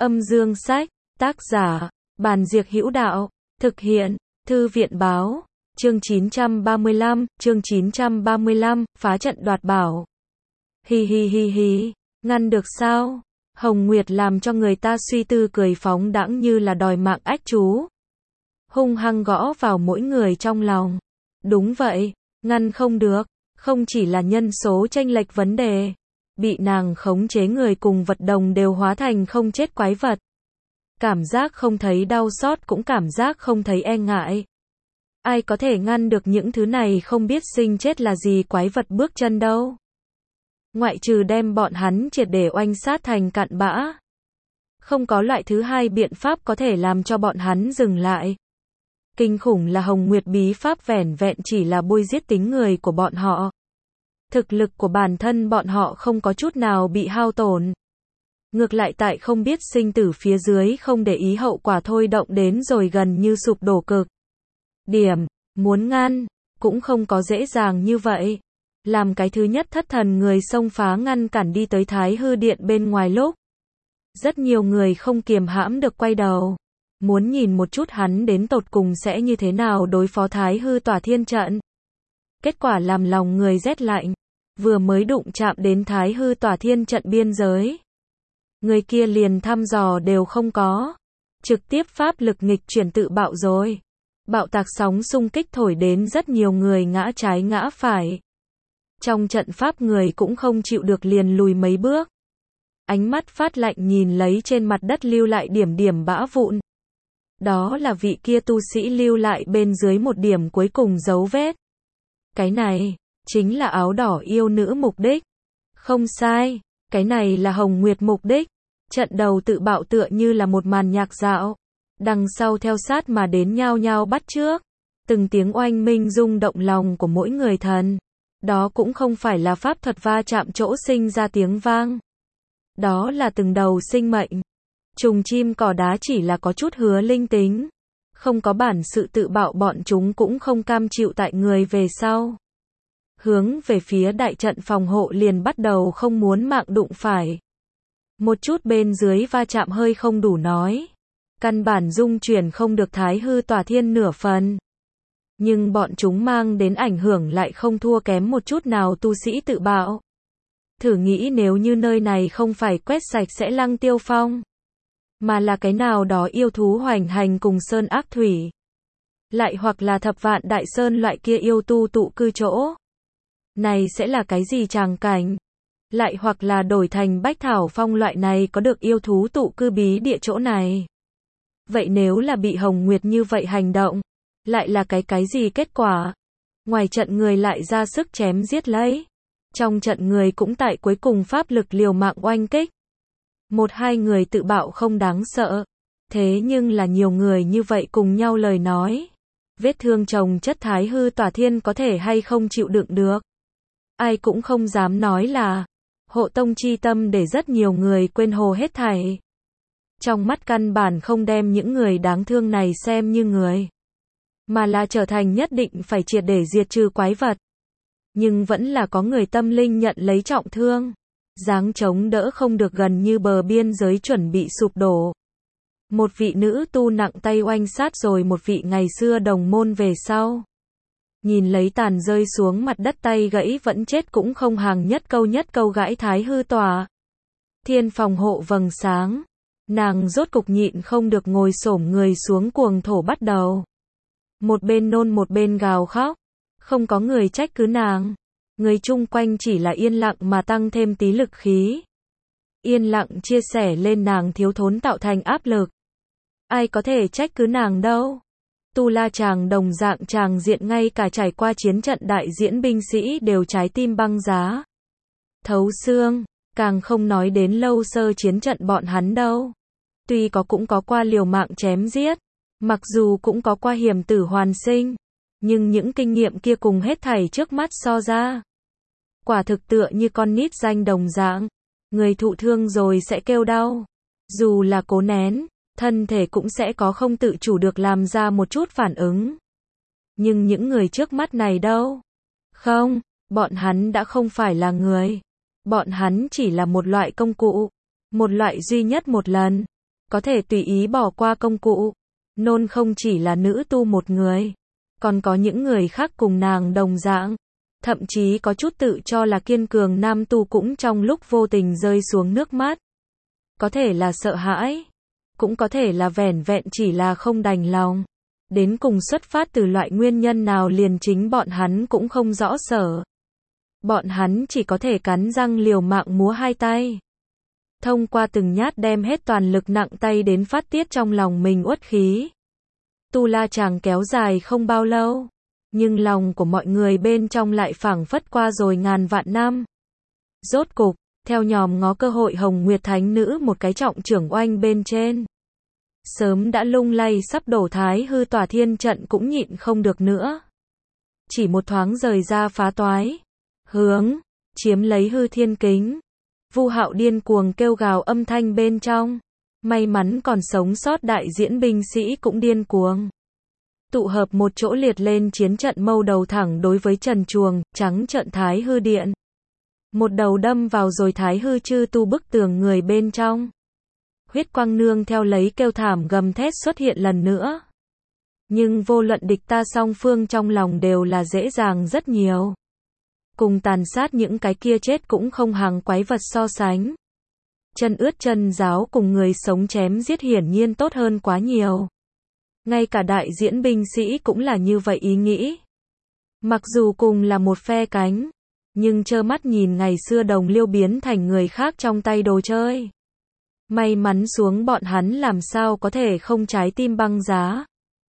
Âm dương sách, tác giả, Bàn Diệc Hữu Đạo, thực hiện, Thư viện báo, chương 935, phá trận đoạt bảo. Hi hi hi hi, ngăn được sao? Hồng Nguyệt làm cho người ta suy tư cười phóng đãng như là đòi mạng ách chú. Hung hăng gõ vào mỗi người trong lòng. Đúng vậy, ngăn không được, không chỉ là nhân số chênh lệch vấn đề. Bị nàng khống chế người cùng vật đồng đều hóa thành không chết quái vật. Cảm giác không thấy đau xót cũng cảm giác không thấy e ngại. Ai có thể ngăn được những thứ này không biết sinh chết là gì quái vật bước chân đâu. Ngoại trừ đem bọn hắn triệt để oanh sát thành cặn bã. Không có loại thứ hai biện pháp có thể làm cho bọn hắn dừng lại. Kinh khủng là Hồng Nguyệt bí pháp vẻn vẹn chỉ là bôi giết tính người của bọn họ. Thực lực của bản thân bọn họ không có chút nào bị hao tổn. Ngược lại tại không biết sinh tử phía dưới không để ý hậu quả thôi động đến rồi gần như sụp đổ cực. Điểm, muốn ngăn, cũng không có dễ dàng như vậy. Làm cái thứ nhất thất thần người xông phá ngăn cản đi tới Thái Hư Điện bên ngoài lúc. Rất nhiều người không kiềm hãm được quay đầu. Muốn nhìn một chút hắn đến tột cùng sẽ như thế nào đối phó Thái Hư Tỏa Thiên Trận. Kết quả làm lòng người rét lạnh. Vừa mới đụng chạm đến Thái Hư Tỏa Thiên Trận biên giới. Người kia liền thăm dò đều không có. Trực tiếp pháp lực nghịch chuyển tự bạo rồi. Bạo tạc sóng xung kích thổi đến rất nhiều người ngã trái ngã phải. Trong trận pháp người cũng không chịu được liền lùi mấy bước. Ánh mắt phát lạnh nhìn lấy trên mặt đất lưu lại điểm điểm bã vụn. Đó là vị kia tu sĩ lưu lại bên dưới một điểm cuối cùng dấu vết. Cái này, chính là áo đỏ yêu nữ mục đích. Không sai, cái này là Hồng Nguyệt mục đích. Trận đầu tự bạo tựa như là một màn nhạc dạo. Đằng sau theo sát mà đến nhao nhao bắt trước. Từng tiếng oanh minh rung động lòng của mỗi người thần. Đó cũng không phải là pháp thuật va chạm chỗ sinh ra tiếng vang. Đó là từng đầu sinh mệnh. Trùng chim cỏ đá chỉ là có chút hứa linh tính. Không có bản sự tự bạo bọn chúng cũng không cam chịu tại người về sau. Hướng về phía đại trận phòng hộ liền bắt đầu không muốn mạng đụng phải. Một chút bên dưới va chạm hơi không đủ nói. Căn bản dung chuyển không được Thái Hư Tỏa Thiên nửa phần. Nhưng bọn chúng mang đến ảnh hưởng lại không thua kém một chút nào tu sĩ tự bạo. Thử nghĩ nếu như nơi này không phải quét sạch sẽ Lăng Tiêu Phong. Mà là cái nào đó yêu thú hoành hành cùng sơn ác thủy. Lại hoặc là Thập Vạn Đại Sơn loại kia yêu tu tụ cư chỗ. Này sẽ là cái gì tràng cảnh? Lại hoặc là đổi thành Bách Thảo Phong loại này có được yêu thú tụ cư bí địa chỗ này. Vậy nếu là bị Hồng Nguyệt như vậy hành động, lại là cái gì kết quả? Ngoài trận người lại ra sức chém giết lấy. Trong trận người cũng tại cuối cùng pháp lực liều mạng oanh kích. Một hai người tự bạo không đáng sợ. Thế nhưng là nhiều người như vậy cùng nhau lời nói. Vết thương chồng chất Thái Hư Tỏa Thiên có thể hay không chịu đựng được. Ai cũng không dám nói là hộ tông chi tâm để rất nhiều người quên hồ hết thảy. Trong mắt căn bản không đem những người đáng thương này xem như người. Mà là trở thành nhất định phải triệt để diệt trừ quái vật. Nhưng vẫn là có người tâm linh nhận lấy trọng thương. Dáng chống đỡ không được gần như bờ biên giới chuẩn bị sụp đổ. Một vị nữ tu nặng tay oanh sát rồi một vị ngày xưa đồng môn về sau. Nhìn lấy tàn rơi xuống mặt đất tay gãy vẫn chết cũng không hàng nhất câu gãi Thái Hư Tỏa Thiên phòng hộ vầng sáng. Nàng rốt cục nhịn không được ngồi xổm người xuống cuồng thổ bắt đầu. Một bên nôn một bên gào khóc. Không có người trách cứ nàng. Người chung quanh chỉ là yên lặng mà tăng thêm tí lực khí. Yên lặng chia sẻ lên nàng thiếu thốn tạo thành áp lực. Ai có thể trách cứ nàng đâu. Tu La Tràng đồng dạng tràng diện ngay cả trải qua chiến trận đại diễn binh sĩ đều trái tim băng giá. Thấu xương, càng không nói đến lâu sơ chiến trận bọn hắn đâu. Tuy cũng có qua liều mạng chém giết. Mặc dù cũng có qua hiểm tử hoàn sinh. Nhưng những kinh nghiệm kia cùng hết thảy trước mắt so ra. Quả thực tựa như con nít danh đồng dạng. Người thụ thương rồi sẽ kêu đau. Dù là cố nén, thân thể cũng sẽ có không tự chủ được làm ra một chút phản ứng. Nhưng những người trước mắt này đâu? Không, bọn hắn đã không phải là người. Bọn hắn chỉ là một loại công cụ. Một loại duy nhất một lần. có thể tùy ý bỏ qua công cụ. Nôn không chỉ là nữ tu một người, còn có những người khác cùng nàng đồng dạng. Thậm chí có chút tự cho là kiên cường nam tu cũng trong lúc vô tình rơi xuống nước mắt. Có thể là sợ hãi, cũng có thể là vẻn vẹn chỉ là không đành lòng. Đến cùng xuất phát từ loại nguyên nhân nào liền chính bọn hắn cũng không rõ sở. Bọn hắn chỉ có thể cắn răng liều mạng múa hai tay. Thông qua từng nhát đem hết toàn lực nặng tay đến phát tiết trong lòng mình uất khí. Tu la chàng kéo dài không bao lâu, nhưng lòng của mọi người bên trong lại phảng phất qua rồi ngàn vạn năm. Rốt cục, theo nhòm ngó cơ hội Hồng Nguyệt Thánh Nữ một cái trọng trưởng oanh bên trên. Sớm đã lung lay sắp đổ Thái Hư Tỏa Thiên trận cũng nhịn không được nữa. Chỉ một thoáng rời ra phá toái. Hướng, chiếm lấy hư thiên kính. Vu Hạo điên cuồng kêu gào âm thanh bên trong. May mắn còn sống sót đại diễn binh sĩ cũng điên cuồng. Tụ hợp một chỗ liệt lên chiến trận mâu đầu thẳng đối với trần truồng, trắng trợn Thái Hư Điện. Một đầu đâm vào rồi Thái Hư chư tu bức tường người bên trong. Huyết quang nương theo lấy kêu thảm gầm thét xuất hiện lần nữa. Nhưng vô luận địch ta song phương trong lòng đều là dễ dàng rất nhiều. Cùng tàn sát những cái kia chết cũng không hàng quái vật so sánh. Chân ướt chân giáo cùng người sống chém giết hiển nhiên tốt hơn quá nhiều. Ngay cả đại diễn binh sĩ cũng là như vậy ý nghĩ. Mặc dù cùng là một phe cánh, nhưng trơ mắt nhìn ngày xưa đồng liêu biến thành người khác trong tay đồ chơi. May mắn xuống bọn hắn làm sao có thể không trái tim băng giá.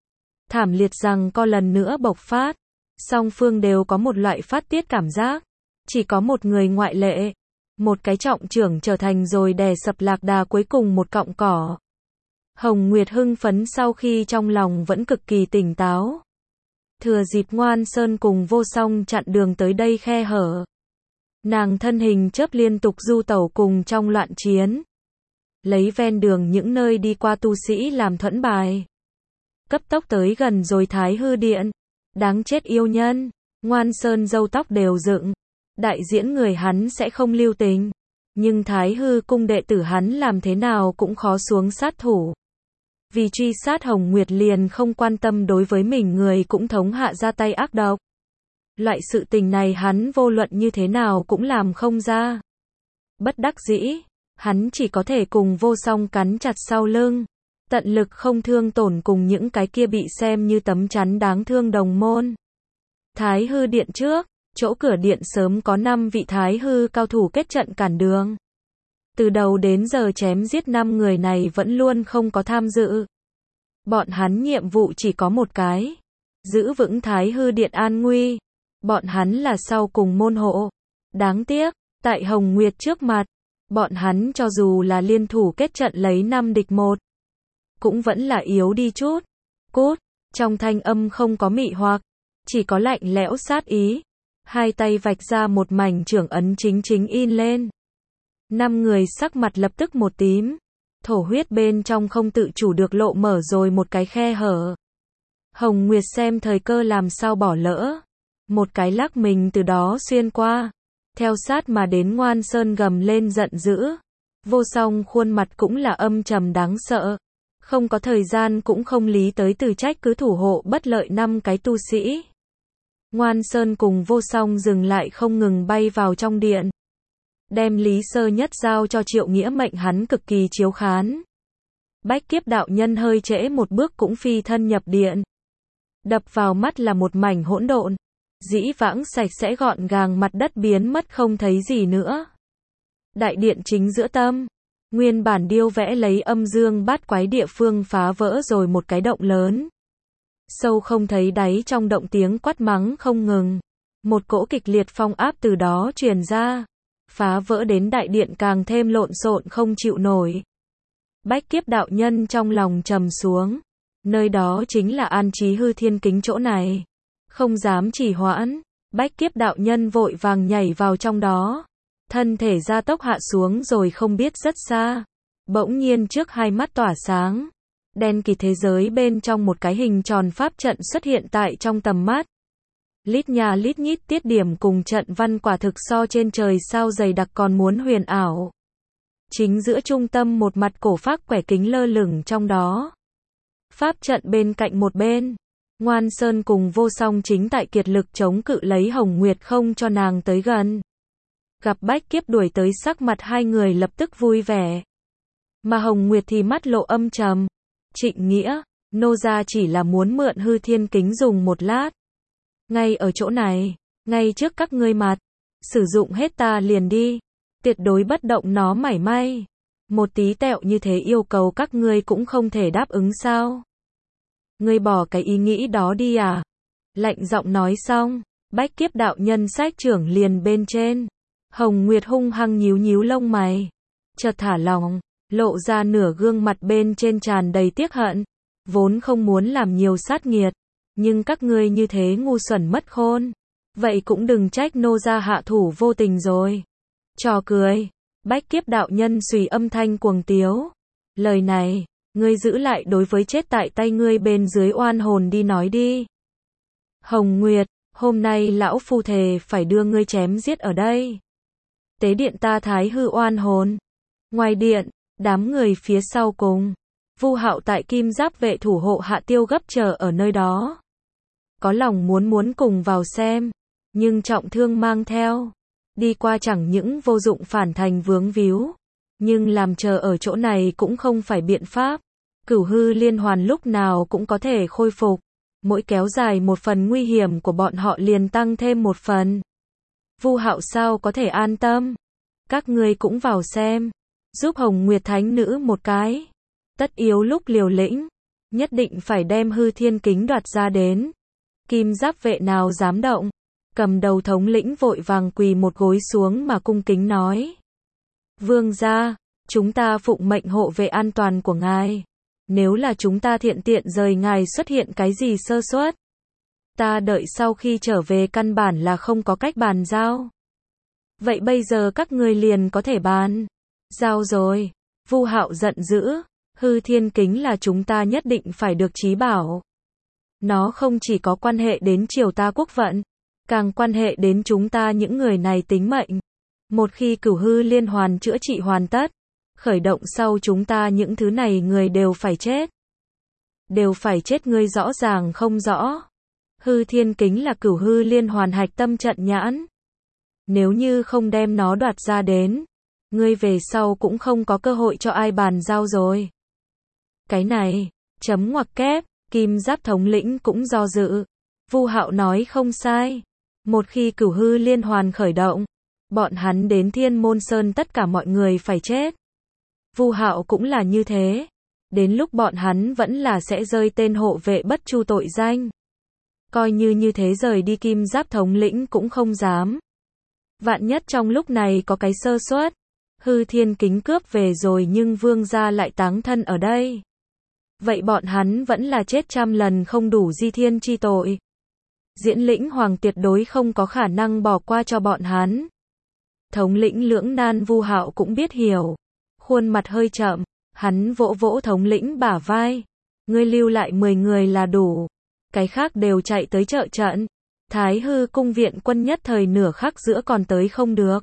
Thảm liệt rằng có lần nữa bộc phát. Song phương đều có một loại phát tiết cảm giác. Chỉ có một người ngoại lệ. Một cái trọng trưởng trở thành rồi đè sập lạc đà cuối cùng một cọng cỏ. Hồng Nguyệt hưng phấn sau khi trong lòng vẫn cực kỳ tỉnh táo. Thừa dịp Ngoan Sơn cùng Vô Song chặn đường tới đây khe hở. Nàng thân hình chớp liên tục du tẩu cùng trong loạn chiến. Lấy ven đường những nơi đi qua tu sĩ làm thuẫn bài. Cấp tốc tới gần rồi Thái Hư Điện. Đáng chết yêu nhân. Ngoan Sơn râu tóc đều dựng. Đại diễn người hắn sẽ không lưu tình. Nhưng Thái Hư cung đệ tử hắn làm thế nào cũng khó xuống sát thủ. Vì truy sát Hồng Nguyệt liền không quan tâm đối với mình người cũng thống hạ ra tay ác độc. Loại sự tình này hắn vô luận như thế nào cũng làm không ra. Bất đắc dĩ, hắn chỉ có thể cùng Vô Song cắn chặt sau lưng. Tận lực không thương tổn cùng những cái kia bị xem như tấm chắn đáng thương đồng môn. Thái Hư Điện trước, chỗ cửa điện sớm có 5 vị Thái Hư cao thủ kết trận cản đường. Từ đầu đến giờ chém giết 5 người này vẫn luôn không có tham dự. Bọn hắn nhiệm vụ chỉ có một cái. Giữ vững Thái Hư Điện an nguy. Bọn hắn là sau cùng môn hộ. Đáng tiếc, tại Hồng Nguyệt trước mặt, bọn hắn cho dù là liên thủ kết trận lấy 5 địch 1. Cũng vẫn là yếu đi chút. Cút, trong thanh âm không có mị hoặc, chỉ có lạnh lẽo sát ý. Hai tay vạch ra một mảnh trưởng ấn chính chính in lên. 5 người sắc mặt lập tức một tím. Thổ huyết bên trong không tự chủ được lộ mở rồi một cái khe hở. Hồng Nguyệt xem thời cơ làm sao bỏ lỡ. Một cái lắc mình từ đó xuyên qua. Theo sát mà đến Ngoan Sơn gầm lên giận dữ. Vô Song khuôn mặt cũng là âm trầm đáng sợ. Không có thời gian cũng không lý tới từ trách cứ thủ hộ bất lợi 5 cái tu sĩ. Ngoan Sơn cùng Vô Song dừng lại không ngừng bay vào trong điện. Đem Lý Sơ Nhất giao cho Triệu Nghĩa mệnh hắn cực kỳ chiếu khán. Bách Kiếp đạo nhân hơi trễ một bước cũng phi thân nhập điện. Đập vào mắt là một mảnh hỗn độn. Dĩ vãng sạch sẽ gọn gàng mặt đất biến mất không thấy gì nữa. Đại điện chính giữa tâm. Nguyên bản điêu vẽ lấy âm dương bát quái địa phương phá vỡ rồi một cái động lớn. Sâu không thấy đáy trong động tiếng quát mắng không ngừng. Một cỗ kịch liệt phong áp từ đó truyền ra. Phá vỡ đến đại điện càng thêm lộn xộn không chịu nổi. Bách Kiếp đạo nhân trong lòng trầm xuống. Nơi đó chính là an trí hư thiên kính chỗ này. Không dám trì hoãn. Bách Kiếp đạo nhân vội vàng nhảy vào trong đó. Thân thể gia tốc hạ xuống rồi không biết rất xa. Bỗng nhiên trước hai mắt tỏa sáng. Đen kịt thế giới bên trong một cái hình tròn pháp trận xuất hiện tại trong tầm mắt. Lít nhà lít nhít tiết điểm cùng trận văn quả thực so trên trời sao dày đặc còn muốn huyền ảo. Chính giữa trung tâm một mặt cổ phác quẻ kính lơ lửng trong đó. Pháp trận bên cạnh một bên. Ngoan Sơn cùng Vô Song chính tại kiệt lực chống cự lấy Hồng Nguyệt không cho nàng tới gần. Gặp Bách Kiếp đuổi tới, sắc mặt hai người lập tức vui vẻ. Mà Hồng Nguyệt thì mắt lộ âm trầm. Trịnh Nghĩa, nô gia chỉ là muốn mượn hư thiên kính dùng một lát. Ngay ở chỗ này, ngay trước các ngươi mặt, sử dụng hết ta liền đi. Tuyệt đối bất động nó mảy may. Một tí tẹo như thế yêu cầu các ngươi cũng không thể đáp ứng sao? Ngươi bỏ cái ý nghĩ đó đi à? Lạnh giọng nói xong, Bách Kiếp đạo nhân sách trưởng liền bên trên. Hồng Nguyệt hung hăng nhíu nhíu lông mày, chợt thả lỏng, lộ ra nửa gương mặt bên trên tràn đầy tiếc hận. Vốn không muốn làm nhiều sát nghiệt, nhưng các ngươi như thế ngu xuẩn mất khôn. Vậy cũng đừng trách nô gia hạ thủ vô tình rồi. Trò cười. Bách Kiếp đạo nhân xùy âm thanh cuồng tiếu. Lời này, ngươi giữ lại đối với chết tại tay ngươi bên dưới oan hồn đi nói đi. Hồng Nguyệt, hôm nay lão phu thề phải đưa ngươi chém giết ở đây. Tế điện ta thái hư oan hồn. Ngoài điện, đám người phía sau cùng. Vu Hạo tại kim giáp vệ thủ hộ hạ tiêu gấp chờ ở nơi đó. Có lòng muốn cùng vào xem, nhưng trọng thương mang theo. Đi qua chẳng những vô dụng phản thành vướng víu, nhưng làm chờ ở chỗ này cũng không phải biện pháp. Cửu hư liên hoàn lúc nào cũng có thể khôi phục. Mỗi kéo dài một phần nguy hiểm của bọn họ liền tăng thêm một phần. Vu Hạo sao có thể an tâm. Các ngươi cũng vào xem, giúp Hồng Nguyệt Thánh Nữ một cái. Tất yếu lúc liều lĩnh, nhất định phải đem hư thiên kính đoạt ra đến. Kim giáp vệ nào dám động. Cầm đầu thống lĩnh vội vàng quỳ một gối xuống mà cung kính nói. Vương gia, chúng ta phụng mệnh hộ vệ an toàn của ngài. Nếu là chúng ta thiện tiện rời ngài xuất hiện cái gì sơ suất, ta đợi sau khi trở về căn bản là không có cách bàn giao. Vậy bây giờ các ngươi liền có thể bàn giao rồi. Vu Hạo giận dữ. Hư thiên kính là chúng ta nhất định phải được chí bảo. Nó không chỉ có quan hệ đến triều ta quốc vận, càng quan hệ đến chúng ta những người này tính mệnh. Một khi cửu hư liên hoàn chữa trị hoàn tất, khởi động sau chúng ta những thứ này người đều phải chết. Đều phải chết, ngươi rõ ràng không rõ. Hư thiên kính là cửu hư liên hoàn hạch tâm trận nhãn. Nếu như không đem nó đoạt ra đến, ngươi về sau cũng không có cơ hội cho ai bàn giao rồi. Cái này, chấm ngoặc kép, kim giáp thống lĩnh cũng do dự. Vu Hạo nói không sai. Một khi cửu hư liên hoàn khởi động, bọn hắn đến Thiên Môn Sơn tất cả mọi người phải chết. Vu Hạo cũng là như thế. Đến lúc bọn hắn vẫn là sẽ rơi tên hộ vệ bất chu tội danh. Coi như thế rời đi kim giáp thống lĩnh cũng không dám. Vạn nhất trong lúc này có cái sơ suất, hư thiên kính cướp về rồi nhưng vương gia lại táng thân ở đây. Vậy bọn hắn vẫn là chết trăm lần không đủ di thiên chi tội. Diễn Lĩnh Hoàng tuyệt đối không có khả năng bỏ qua cho bọn hắn. Thống lĩnh lưỡng nan Vu Hạo cũng biết hiểu. Khuôn mặt hơi chậm, hắn vỗ vỗ thống lĩnh bả vai. Ngươi lưu lại 10 người là đủ. Cái khác đều chạy tới trợ trận. Thái hư cung viện quân nhất thời nửa khắc giữa còn tới không được.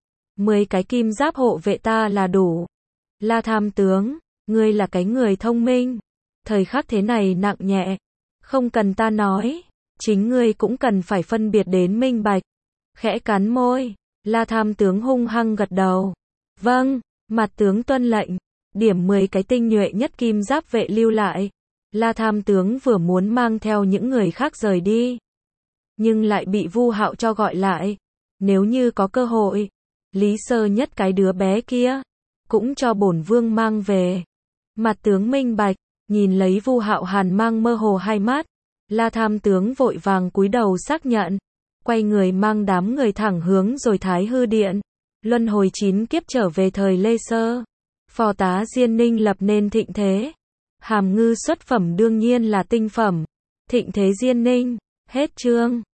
10 cái kim giáp hộ vệ ta là đủ. La Tham tướng, ngươi là cái người thông minh. Thời khắc thế này nặng nhẹ. Không cần ta nói. Chính ngươi cũng cần phải phân biệt đến minh bạch. Khẽ cắn môi, La Tham tướng hung hăng gật đầu. Vâng, mặt tướng tuân lệnh. Điểm 10 cái tinh nhuệ nhất kim giáp vệ lưu lại. La Tham tướng vừa muốn mang theo những người khác rời đi, nhưng lại bị Vu Hạo cho gọi lại. Nếu như có cơ hội, Lý Sơ Nhất cái đứa bé kia cũng cho bổn vương mang về. Mặt tướng minh bạch, nhìn lấy Vu Hạo hàn mang mơ hồ hai mắt, La Tham tướng vội vàng cúi đầu xác nhận, quay người mang đám người thẳng hướng rồi Thái Hư Điện. Luân hồi 9 kiếp trở về thời Lê Sơ, phò tá Diên Ninh lập nên thịnh thế. Hàm ngư xuất phẩm đương nhiên là tinh phẩm. Thịnh thế Diên Ninh, hết chương.